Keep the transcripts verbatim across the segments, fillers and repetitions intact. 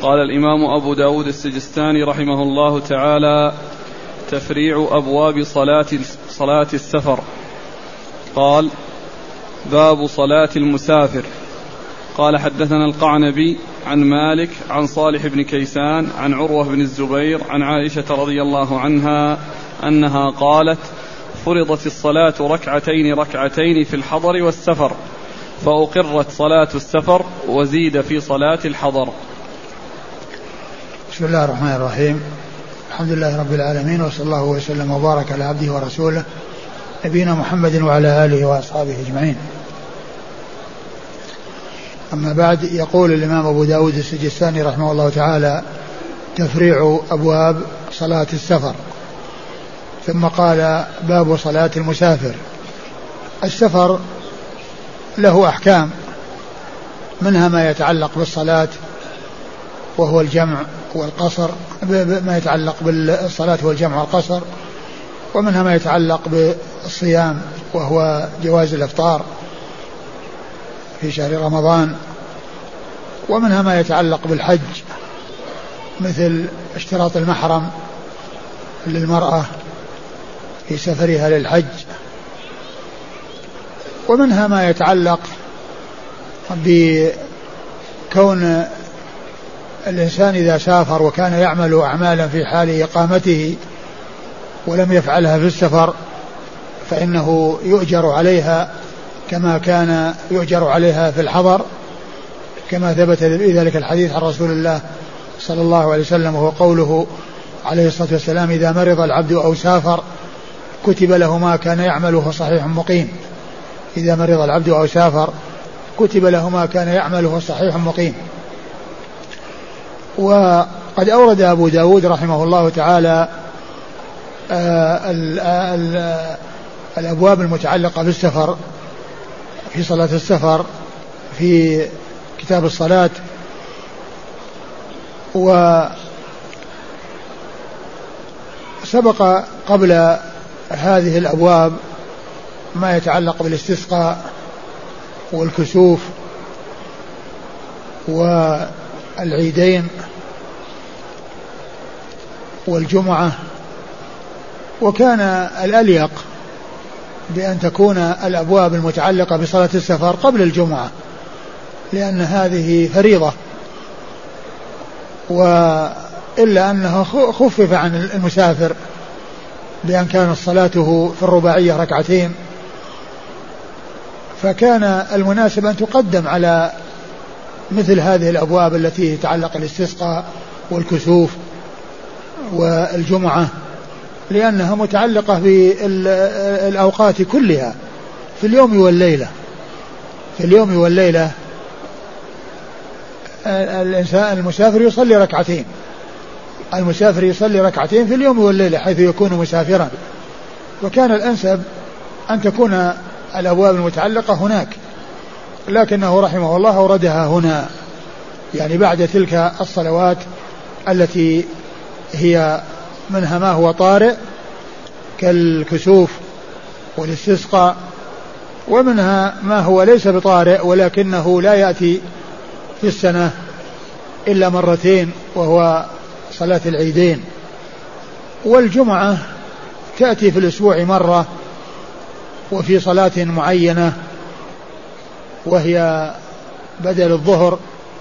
قال الإمام أبو داود السجستاني رحمه الله تعالى: تفريع أبواب صلاة, صلاة السفر. قال: باب صلاة المسافر. قال: حدثنا القعنبي عن مالك عن صالح بن كيسان عن عروة بن الزبير عن عائشة رضي الله عنها أنها قالت: فرضت الصلاة ركعتين ركعتين في الحضر والسفر، فأقرت صلاة السفر وزيد في صلاة الحضر. بسم الله الرحمن الرحيم. الحمد لله رب العالمين، وصلى الله وسلم وبارك على عبده ورسوله نبينا محمد وعلى آله وأصحابه أجمعين. أما بعد، يقول الإمام أبو داود السجستاني رحمه الله تعالى: تفريع أبواب صلاة السفر. ثم قال: باب صلاة المسافر. السفر له أحكام، منها ما يتعلق بالصلاة وهو الجمع والقصر، ما يتعلق بالصلاة والجمع والقصر، ومنها ما يتعلق بالصيام وهو جواز الإفطار في شهر رمضان، ومنها ما يتعلق بالحج مثل اشتراط المحرم للمرأة في سفرها للحج، ومنها ما يتعلق بكون الإنسان إذا سافر وكان يعمل أعمالا في حال إقامته ولم يفعلها في السفر فإنه يؤجر عليها كما كان يؤجر عليها في الحضر، كما ثبت في ذلك الحديث عن رسول الله صلى الله عليه وسلم، وهو قوله عليه الصلاة والسلام: إذا مرض العبد أو سافر كتب له ما كان يعمله صحيح مقيم. إذا مرض العبد أو سافر كتب له ما كان يعمله صحيح مقيم. وقد أورد أبو داود رحمه الله تعالى ال ال الأبواب المتعلقة بالسفر في صلاة السفر في كتاب الصلاة. وسبق قبل هذه الأبواب ما يتعلق بالاستسقاء والكسوف والعيدين والجمعة، وكان الأليق بأن تكون الأبواب المتعلقة بصلاة السفر قبل الجمعة، لأن هذه فريضة، وإلا أنه خفف عن المسافر بأن كانت صلاته في الرباعية ركعتين، فكان المناسب أن تقدم على مثل هذه الأبواب التي تتعلق الاستسقاء والكسوف والجمعة، لأنها متعلقة بالأوقات كلها في اليوم والليلة. في اليوم والليلة الإنسان المسافر يصلي ركعتين، المسافر يصلي ركعتين في اليوم والليلة حيث يكون مسافرا، وكان الأنسب أن تكون الأبواب المتعلقة هناك، لكنه رحمه الله أوردها هنا، يعني بعد تلك الصلوات التي هي منها ما هو طارئ كالكسوف والاستسقاء، ومنها ما هو ليس بطارئ ولكنه لا يأتي في السنة إلا مرتين وهو صلاة العيدين، والجمعة تأتي في الأسبوع مرة وفي صلاة معينة وهي بدل الظهر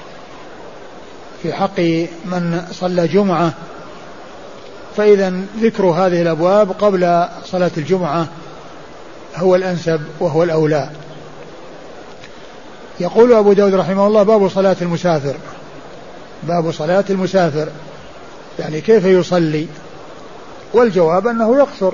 في حق من صلى جمعة، فإذا ذكر هذه الأبواب قبل صلاة الجمعة هو الأنسب وهو الأولى. يقول أبو داود رحمه الله: باب صلاة المسافر. باب صلاة المسافر يعني كيف يصلي؟ والجواب أنه يقصر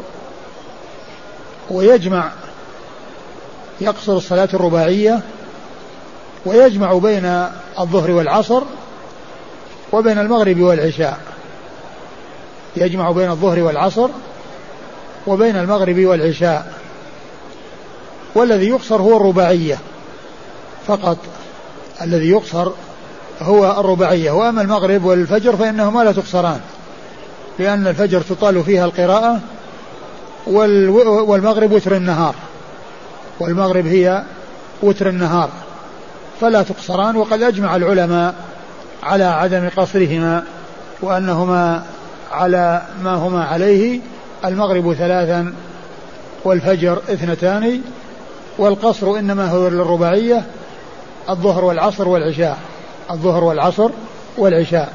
ويجمع، يقصر الصلاة الرباعية ويجمع بين الظهر والعصر وبين المغرب والعشاء، يجمع بين الظهر والعصر وبين المغرب والعشاء، والذي يقصر هو الرباعية فقط، الذي يقصر هو الرباعية. وأما المغرب والفجر فإنهما لا تقصران، لأن الفجر تطال فيها القراءة والمغرب وتر النهار، والمغرب هي وتر النهار فلا تقصران. وقد أجمع العلماء على عدم قصرهما وأنهما على ما هما عليه، المغرب ثلاثا والفجر اثنتان، والقصر إنما هو للرباعية، الظهر والعصر والعشاء، الظهر والعصر والعشاء.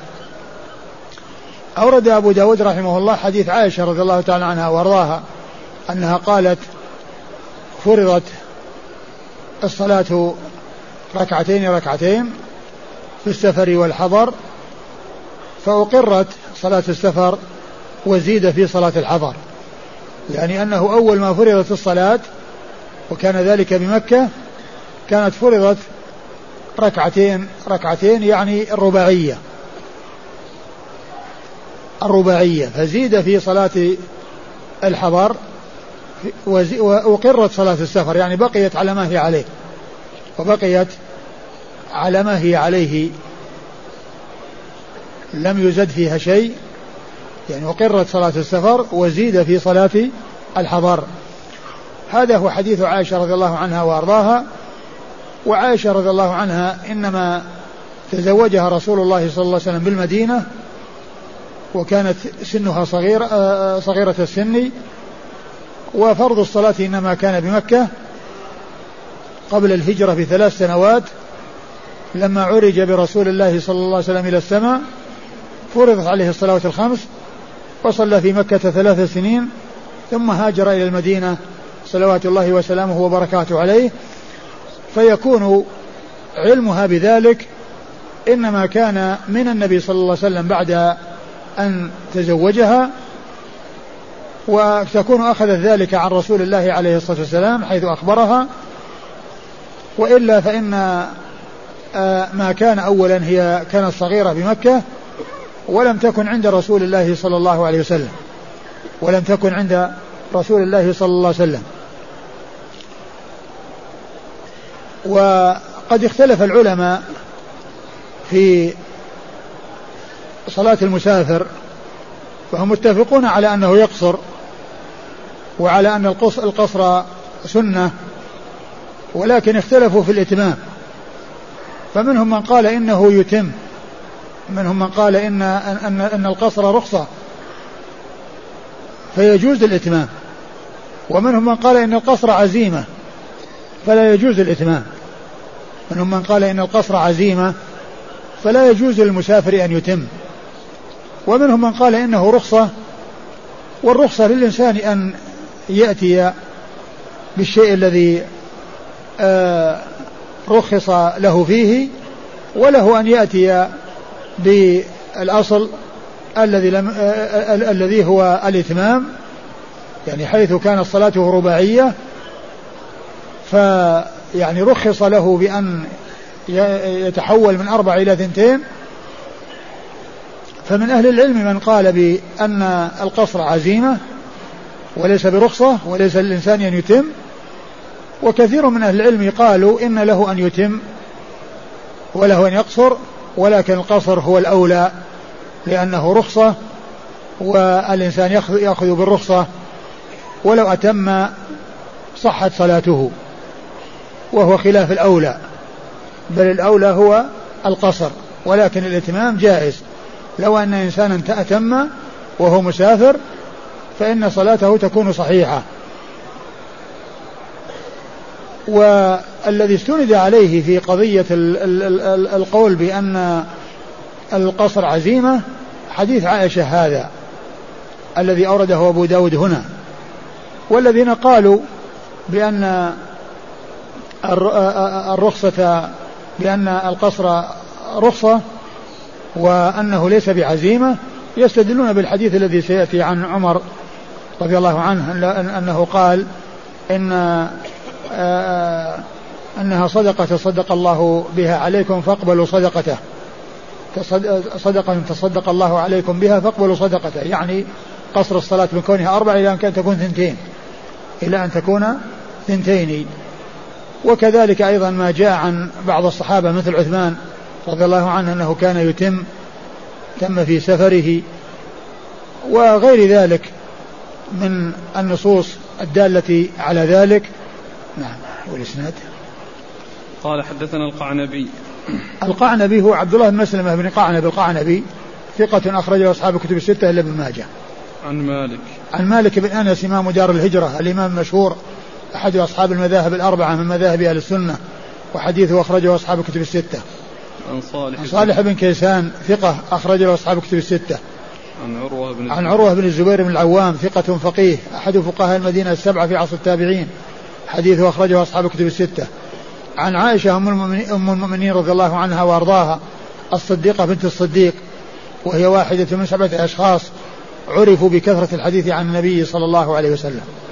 أورد أبو داود رحمه الله حديث عائشة رضي الله تعالى عنها وارضاها أنها قالت فرضت الصلاة ركعتين ركعتين في السفر والحضر، فأقرت صلاة السفر وزيد في صلاة الحضر، يعني أنه أول ما فرضت الصلاة وكان ذلك بمكة كانت فرضت ركعتين ركعتين يعني الرباعية الرباعية فزيد في صلاة الحضر وأقرت صلاة السفر، يعني بقيت على ما هي عليه وبقيت على ما هي عليه لم يزد فيها شيء، يعني أقرت صلاة السفر وزيد في صلاة الحضر. هذا هو حديث عائشة رضي الله عنها وأرضاها. وعائشة رضي الله عنها إنما تزوجها رسول الله صلى الله عليه وسلم بالمدينة وكانت سنها صغيرة صغيرة السن، وفرض الصلاة إنما كان بمكة قبل الهجرة بثلاث سنوات لما عرج برسول الله صلى الله عليه وسلم إلى السماء، فرضت عليه الصلوات الخمس وصلى في مكة ثلاث سنين ثم هاجر إلى المدينة صلوات الله وسلامه وبركاته عليه. فيكون علمها بذلك إنما كان من النبي صلى الله عليه وسلم بعد أن تزوجها، وتكون أخذت ذلك عن رسول الله عليه الصلاة والسلام حيث أخبرها، وإلا فإن ما كان أولا هي كانت صغيرة بمكة ولم تكن عند رسول الله صلى الله عليه وسلم ولم تكن عند رسول الله صلى الله عليه وسلم. وقد اختلف العلماء في صلاة المسافر، فهم متفقون على أنه يقصر وعلى أن القصر سنة، ولكن اختلفوا في الإتمام، فمنهم من قال إنه يتم، منهم من قال إن, أن, أن القصر رخصة فيجوز الإتمام، ومنهم من قال إن القصر عزيمة فلا يجوز الإتمام، منهم من قال إن القصر عزيمة فلا يجوز للمسافر أن يتم، ومنهم من قال إنه رخصة، والرخصة للإنسان أن يأتي بالشيء الذي آه رخص له فيه، وله أن يأتي بالأصل الذي لم آه الذي هو الإتمام، يعني حيث كانت صلاته رباعية فيعني رخص له بأن يتحول من أربع إلى ثنتين. فمن أهل العلم من قال بأن القصر عزيمة وليس برخصة وليس للإنسان أن يتم، وكثير من أهل العلم قالوا إن له أن يتم وله أن يقصر، ولكن القصر هو الأولى لأنه رخصة والإنسان يأخذ بالرخصة، ولو أتم صحت صلاته، وهو خلاف الأولى، بل الأولى هو القصر، ولكن الإتمام جائز. لو أن إنسانا أتم وهو مسافر فإن صلاته تكون صحيحة. والذي استند عليه في قضية القول بأن القصر عزيمة حديث عائشة هذا الذي أورده أبو داود هنا، والذين قالوا بأن الرخصة بأن القصر رخصة وأنه ليس بعزيمة يستدلون بالحديث الذي سيأتي عن عمر رضي الله عنه أنه قال إن أنها صدقة تصدق الله بها عليكم فاقبلوا صدقته، صدقة تصدق الله عليكم بها فاقبلوا صدقته، يعني قصر الصلاة من كونها أربع إلى أن تكون ثنتين إلى أن تكون ثنتين. وكذلك أيضا ما جاء عن بعض الصحابة مثل عثمان رضي الله عنه أنه كان يتم تم في سفره، وغير ذلك من النصوص الدالة على ذلك. نعم. والإسناد قال حدثنا القعنبي القعنبي هو عبد الله بن مسلمة بن قعنب القعنبي ثقة أخرجه أصحاب الكتب الستة إلا ابن ماجه. عن مالك عن مالك بن أنس إمام دار الهجرة الإمام المشهور أحد أصحاب المذاهب الأربعة من مذاهب أهل السنة وحديثه أخرجه أصحاب الكتب الستة. عن صالح, عن صالح بن كيسان ثقة أخرجه أصحاب الكتب الستة. عن عروة بن عن عروة بن الزبير بن العوام ثقة فقيه أحد فقهاء المدينة السبعة في عصر التابعين حديثه أخرجه أصحاب الكتب الستة. عن عائشة أم المؤمنين, أم المؤمنين رضي الله عنها وأرضاها الصديقة بنت الصديق وهي واحدة من سبعة أشخاص عرفوا بكثرة الحديث عن النبي صلى الله عليه وسلم.